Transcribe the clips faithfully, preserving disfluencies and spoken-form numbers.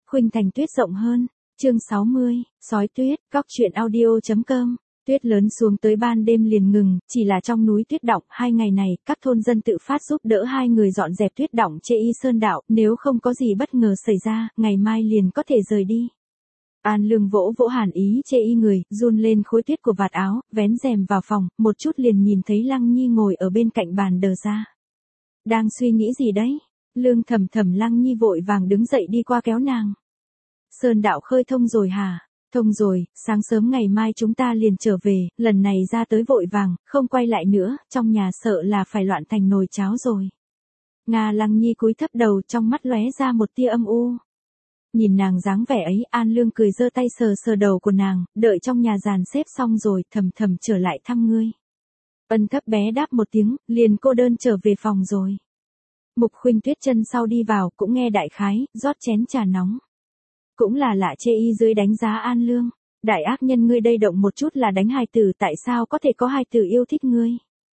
khuynh thành tuyết rộng hơn. Chương sáu mươi, sói tuyết, góc truyện audio chấm com. Tuyết lớn xuống tới ban đêm liền ngừng, chỉ là trong núi tuyết đọng, hai ngày này, các thôn dân tự phát giúp đỡ hai người dọn dẹp tuyết đọng Chê Y Sơn đạo, nếu không có gì bất ngờ xảy ra, ngày mai liền có thể rời đi. An Lương vỗ vỗ Hàn Ý Chê Y người, run lên khối tuyết của vạt áo, vén rèm vào phòng, một chút liền nhìn thấy Lăng Nhi ngồi ở bên cạnh bàn đờ ra. Đang suy nghĩ gì đấy? Lương Thầm Thầm Lăng Nhi vội vàng đứng dậy đi qua kéo nàng. Sơn đạo khơi thông rồi hả? Thông rồi, sáng sớm ngày mai chúng ta liền trở về, lần này ra tới vội vàng, không quay lại nữa, trong nhà sợ là phải loạn thành nồi cháo rồi. Nga Lăng Nhi cúi thấp đầu, trong mắt lóe ra một tia âm u. Nhìn nàng dáng vẻ ấy, An Lương cười giơ tay sờ sờ đầu của nàng, đợi trong nhà dàn xếp xong rồi, Thầm Thầm trở lại thăm ngươi. Ân Thấp bé đáp một tiếng, liền cô đơn trở về phòng rồi. Mục Khuynh Tuyết chân sau đi vào, cũng nghe đại khái, rót chén trà nóng. Cũng là lạ Chê Y dưới đánh giá An Lương. Đại ác nhân ngươi đây động một chút là đánh hài tử, tại sao có thể có hài tử yêu thích ngươi?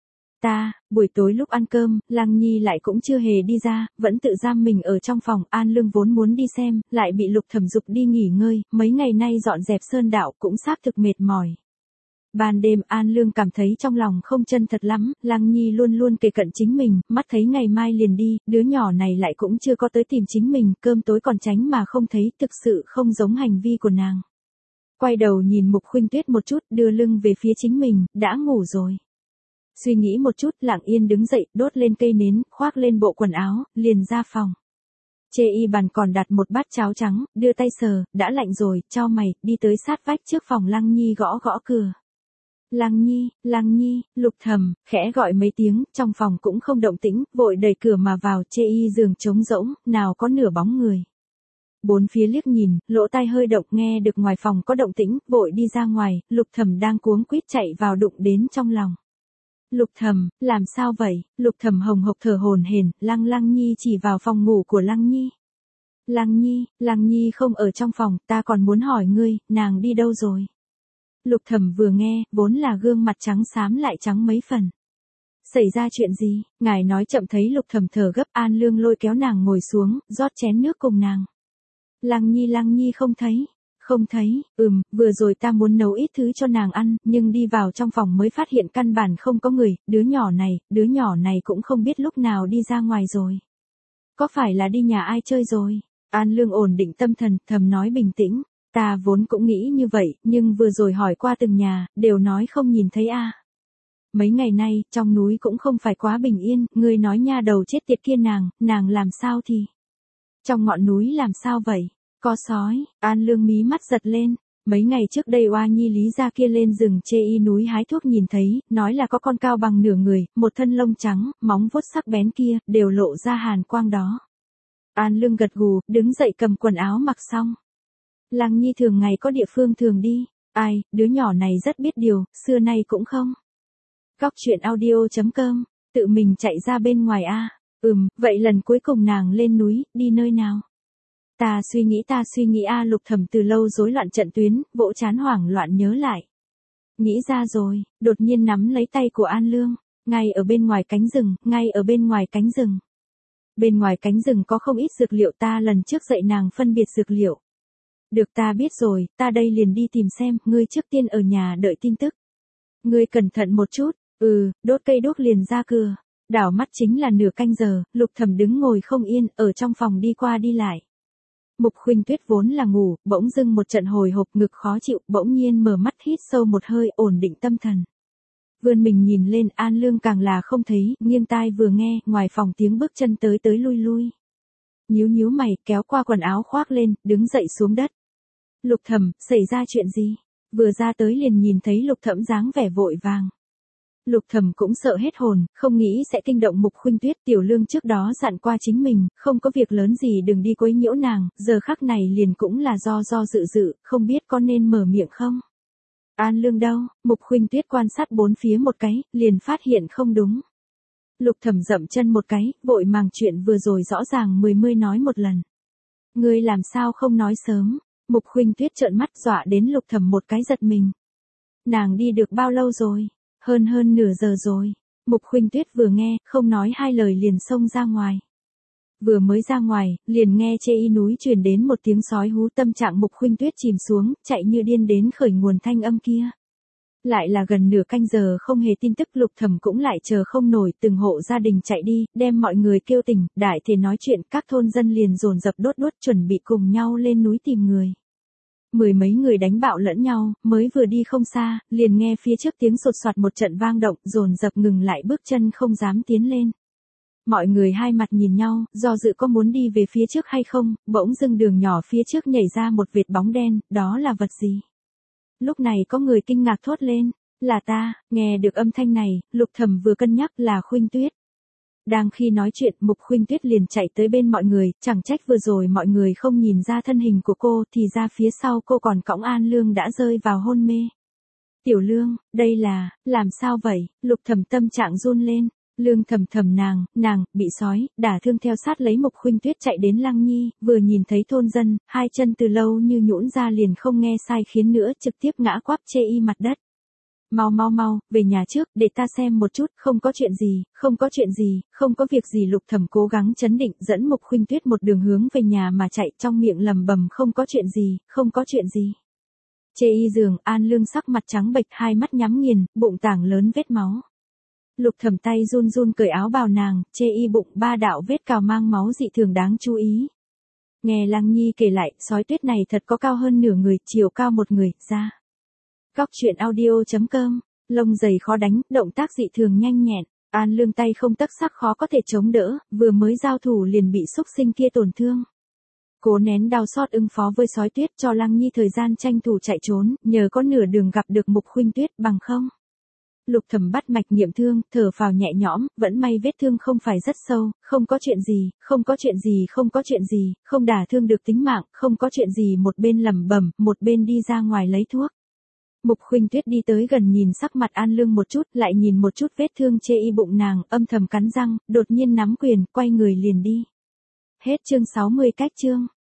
Ta, buổi tối lúc ăn cơm, Lăng Nhi lại cũng chưa hề đi ra, vẫn tự giam mình ở trong phòng. An Lương vốn muốn đi xem, lại bị Lục Thẩm giục đi nghỉ ngơi, mấy ngày nay dọn dẹp sơn đạo cũng xác thực mệt mỏi. Ban đêm An Lương cảm thấy trong lòng không chân thật lắm, Lăng Nhi luôn luôn kề cận chính mình, mắt thấy ngày mai liền đi, đứa nhỏ này lại cũng chưa có tới tìm chính mình, cơm tối còn tránh mà không thấy, thực sự không giống hành vi của nàng. Quay đầu nhìn Mục Khuynh Tuyết một chút, đưa lưng về phía chính mình, đã ngủ rồi. Suy nghĩ một chút, lặng yên đứng dậy, đốt lên cây nến, khoác lên bộ quần áo, liền ra phòng. Chê Y bàn còn đặt một bát cháo trắng, đưa tay sờ, đã lạnh rồi, chau mày, đi tới sát vách trước phòng Lăng Nhi gõ gõ cửa. Lăng Nhi, Lăng Nhi, Lục Thầm, khẽ gọi mấy tiếng, trong phòng cũng không động tĩnh, vội đẩy cửa mà vào. Chê Y giường trống rỗng, nào có nửa bóng người. Bốn phía liếc nhìn, lỗ tai hơi động, nghe được ngoài phòng có động tĩnh, vội đi ra ngoài. Lục Thầm đang cuống quýt chạy vào đụng đến trong lòng. Lục Thầm, làm sao vậy? Lục Thầm hồng hộc thở hổn hển. Lăng Lăng Nhi chỉ vào phòng ngủ của Lăng Nhi. Lăng Nhi, Lăng Nhi không ở trong phòng, ta còn muốn hỏi ngươi, nàng đi đâu rồi? Lục Thầm vừa nghe, vốn là gương mặt trắng xám lại trắng mấy phần. Xảy ra chuyện gì? Ngài nói chậm. Thấy Lục Thầm thở gấp, An Lương lôi kéo nàng ngồi xuống, rót chén nước cùng nàng. Lăng Nhi, Lăng Nhi không thấy. Không thấy, ừm, vừa rồi ta muốn nấu ít thứ cho nàng ăn, nhưng đi vào trong phòng mới phát hiện căn bản không có người, đứa nhỏ này, đứa nhỏ này cũng không biết lúc nào đi ra ngoài rồi. Có phải là đi nhà ai chơi rồi? An Lương ổn định tâm thần, thầm nói bình tĩnh. Ta vốn cũng nghĩ như vậy, nhưng vừa rồi hỏi qua từng nhà, đều nói không nhìn thấy a. À. Mấy ngày nay, trong núi cũng không phải quá bình yên, ngươi nói nha đầu chết tiệt kia nàng, nàng làm sao thì? Trong ngọn núi làm sao vậy? Có sói. An Lương mí mắt giật lên. Mấy ngày trước đây Oa Nhi Lý gia kia lên rừng Chê Y núi hái thuốc nhìn thấy, nói là có con cao bằng nửa người, một thân lông trắng, móng vuốt sắc bén kia, đều lộ ra hàn quang đó. An Lương gật gù, đứng dậy cầm quần áo mặc xong. Lăng Nhi thường ngày có địa phương thường đi. Ai, đứa nhỏ này rất biết điều, xưa nay cũng không. Góc truyện audio chấm com, tự mình chạy ra bên ngoài a. À. Ừm, vậy lần cuối cùng nàng lên núi, đi nơi nào? Ta suy nghĩ ta suy nghĩ a. À. Lục Thầm từ lâu rối loạn trận tuyến, vỗ chán hoảng loạn nhớ lại. Nghĩ ra rồi, đột nhiên nắm lấy tay của An Lương, ngay ở bên ngoài cánh rừng, ngay ở bên ngoài cánh rừng. Bên ngoài cánh rừng có không ít dược liệu, ta lần trước dạy nàng phân biệt dược liệu. Được, ta biết rồi, ta đây liền đi tìm xem, ngươi trước tiên ở nhà đợi tin tức. Ngươi cẩn thận một chút, ừ, đốt cây đuốc liền ra cửa. Đảo mắt chính là nửa canh giờ, Lục Thầm đứng ngồi không yên, ở trong phòng đi qua đi lại. Mục Khuynh Tuyết vốn là ngủ, bỗng dưng một trận hồi hộp, ngực khó chịu, bỗng nhiên mở mắt hít sâu một hơi, ổn định tâm thần. Vươn mình nhìn lên, An Lương càng là không thấy, nghiêng tai vừa nghe, ngoài phòng tiếng bước chân tới tới lui lui. Nhíu nhíu mày, kéo qua quần áo khoác lên, đứng dậy xuống đất. Lục Thầm, xảy ra chuyện gì? Vừa ra tới liền nhìn thấy Lục Thẩm dáng vẻ vội vàng. Lục Thầm cũng sợ hết hồn, không nghĩ sẽ kinh động Mục Khuynh Tuyết. Tiểu Lương trước đó dặn qua chính mình, không có việc lớn gì đừng đi quấy nhiễu nàng, giờ khắc này liền cũng là do do dự dự, không biết có nên mở miệng không? An Lương đâu? Mục Khuynh Tuyết quan sát bốn phía một cái, liền phát hiện không đúng. Lục Thầm dậm chân một cái, vội màng chuyện vừa rồi rõ ràng mười mươi nói một lần. Ngươi làm sao không nói sớm? Mục Khuynh Tuyết trợn mắt dọa đến Lục Thầm một cái giật mình. Nàng đi được bao lâu rồi? Hơn hơn nửa giờ rồi. Mục Khuynh Tuyết vừa nghe, không nói hai lời liền xông ra ngoài. Vừa mới ra ngoài, liền nghe chê y núi truyền đến một tiếng sói hú, tâm trạng Mục Khuynh Tuyết chìm xuống, chạy như điên đến khởi nguồn thanh âm kia. Lại là gần nửa canh giờ không hề tin tức, Lục Thẩm cũng lại chờ không nổi, từng hộ gia đình chạy đi, đem mọi người kêu tỉnh, đại thể nói chuyện, các thôn dân liền dồn dập đốt đuốc chuẩn bị cùng nhau lên núi tìm người. Mười mấy người đánh bạo lẫn nhau, mới vừa đi không xa, liền nghe phía trước tiếng sột soạt một trận vang động, dồn dập ngừng lại bước chân không dám tiến lên. Mọi người hai mặt nhìn nhau, do dự có muốn đi về phía trước hay không, bỗng dưng đường nhỏ phía trước nhảy ra một vệt bóng đen, đó là vật gì? Lúc này có người kinh ngạc thốt lên, là ta. Nghe được âm thanh này, Lục Thẩm vừa cân nhắc là Khuynh Tuyết. Đang khi nói chuyện, Mục Khuynh Tuyết liền chạy tới bên mọi người, chẳng trách vừa rồi mọi người không nhìn ra thân hình của cô, thì ra phía sau cô còn cõng An Lương đã rơi vào hôn mê. Tiểu Lương, đây là, làm sao vậy? Lục Thẩm tâm trạng run lên. Lương Thẩm Thẩm nàng, nàng, bị sói, đả thương theo sát lấy Mục Khuynh Tuyết chạy đến Lăng Nhi, vừa nhìn thấy thôn dân, hai chân từ lâu như nhũn ra liền không nghe sai khiến nữa, trực tiếp ngã quắp chê y mặt đất. Mau mau mau, về nhà trước, để ta xem một chút, không có chuyện gì, không có chuyện gì, không có việc gì. Lục Thẩm cố gắng chấn định, dẫn Mục Khuynh Tuyết một đường hướng về nhà mà chạy, trong miệng lầm bầm không có chuyện gì, không có chuyện gì. Chê y giường, An Lương sắc mặt trắng bệch, hai mắt nhắm nghiền, bụng tảng lớn vết máu. Lục Thẩm tay run run cởi áo bào nàng, chê y bụng ba đạo vết cào mang máu dị thường đáng chú ý. Nghe Lăng Nhi kể lại, sói tuyết này thật có cao hơn nửa người, chiều cao một người, ra. Góc truyện audio chấm com, lông dày khó đánh, động tác dị thường nhanh nhẹn, An Lương tay không tấc sắc khó có thể chống đỡ, vừa mới giao thủ liền bị xúc sinh kia tổn thương. Cố nén đau xót ứng phó với sói tuyết, cho Lăng Nhi thời gian tranh thủ chạy trốn, nhờ có nửa đường gặp được Mục Khuynh Tuyết, bằng không. Lục Thẩm bắt mạch nghiệm thương, thở phào nhẹ nhõm, vẫn may vết thương không phải rất sâu, không có chuyện gì, không có chuyện gì, không có chuyện gì, không đả thương được tính mạng, không có chuyện gì. Một bên lẩm bẩm, một bên đi ra ngoài lấy thuốc. Mục Khuynh Tuyết đi tới gần nhìn sắc mặt An Lương một chút, lại nhìn một chút vết thương chê y bụng nàng, âm thầm cắn răng, đột nhiên nắm quyền, quay người liền đi. Hết chương sáu mươi. Cách chương